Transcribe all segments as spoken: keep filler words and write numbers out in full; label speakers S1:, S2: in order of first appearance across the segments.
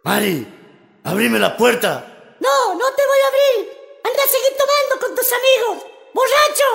S1: Mari, abrime la puerta.
S2: No, no te voy a abrir. Anda a seguir tomando con tus amigos. ¡Borracho!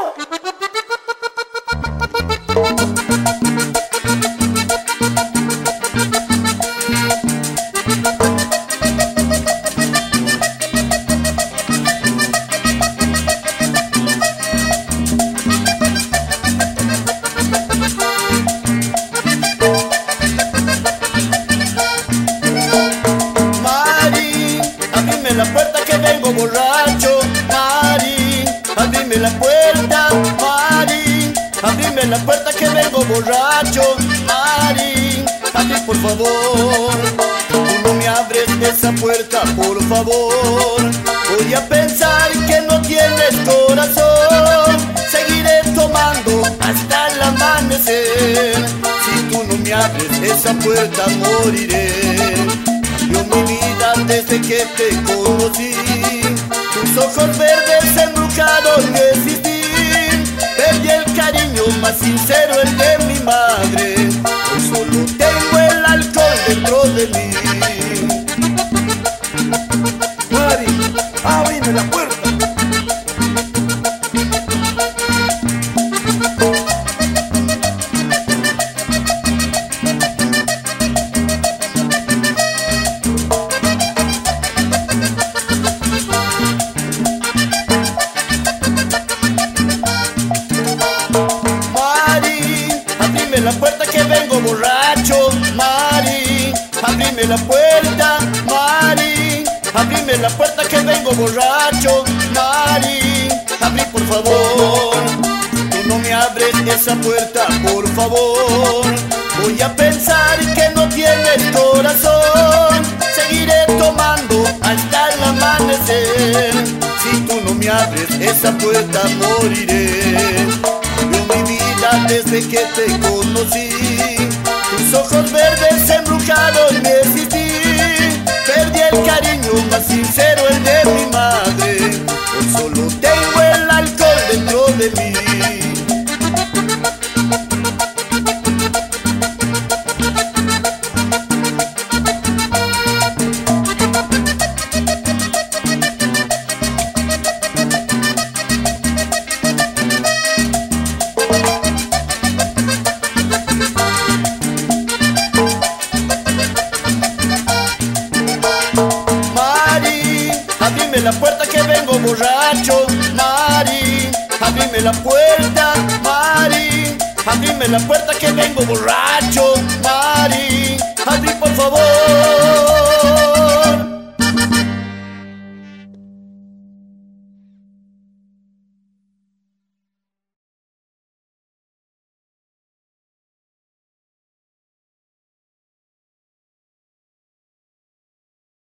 S1: La puerta que vengo borracho, Mari, abrime la puerta, Mari, abrime la puerta que vengo borracho, Mari, abrí por favor, tú no me abres esa puerta, por favor, voy a pensar que no tienes corazón, seguiré tomando hasta el amanecer, si tú no me abres esa puerta moriré. Yo mi vida desde que te conocí, tus ojos verdes embrujados mi existir, perdí el cariño más sincero, el de mi madre, hoy solo tengo el alcohol dentro de mí. Mari, ábreme la puerta. Abrime la puerta que vengo borracho, Mari, abrime la puerta, Mari, abrime la puerta que vengo borracho, Mari, abrí por favor, tú no me abres esa puerta, por favor, voy a pensar que no tienes corazón, seguiré tomando hasta el amanecer, si tú no me abres esa puerta moriré. Mi vida desde que te conocí, tus ojos verdes embrujados mi existir, perdí el cariño más sincero, el de mi madre, hoy solo tengo el alcohol dentro de mí. Abrime la puerta que vengo borracho, Mari, abrime la puerta, Mari, abrime la puerta que vengo borracho, Mari, abrí por favor.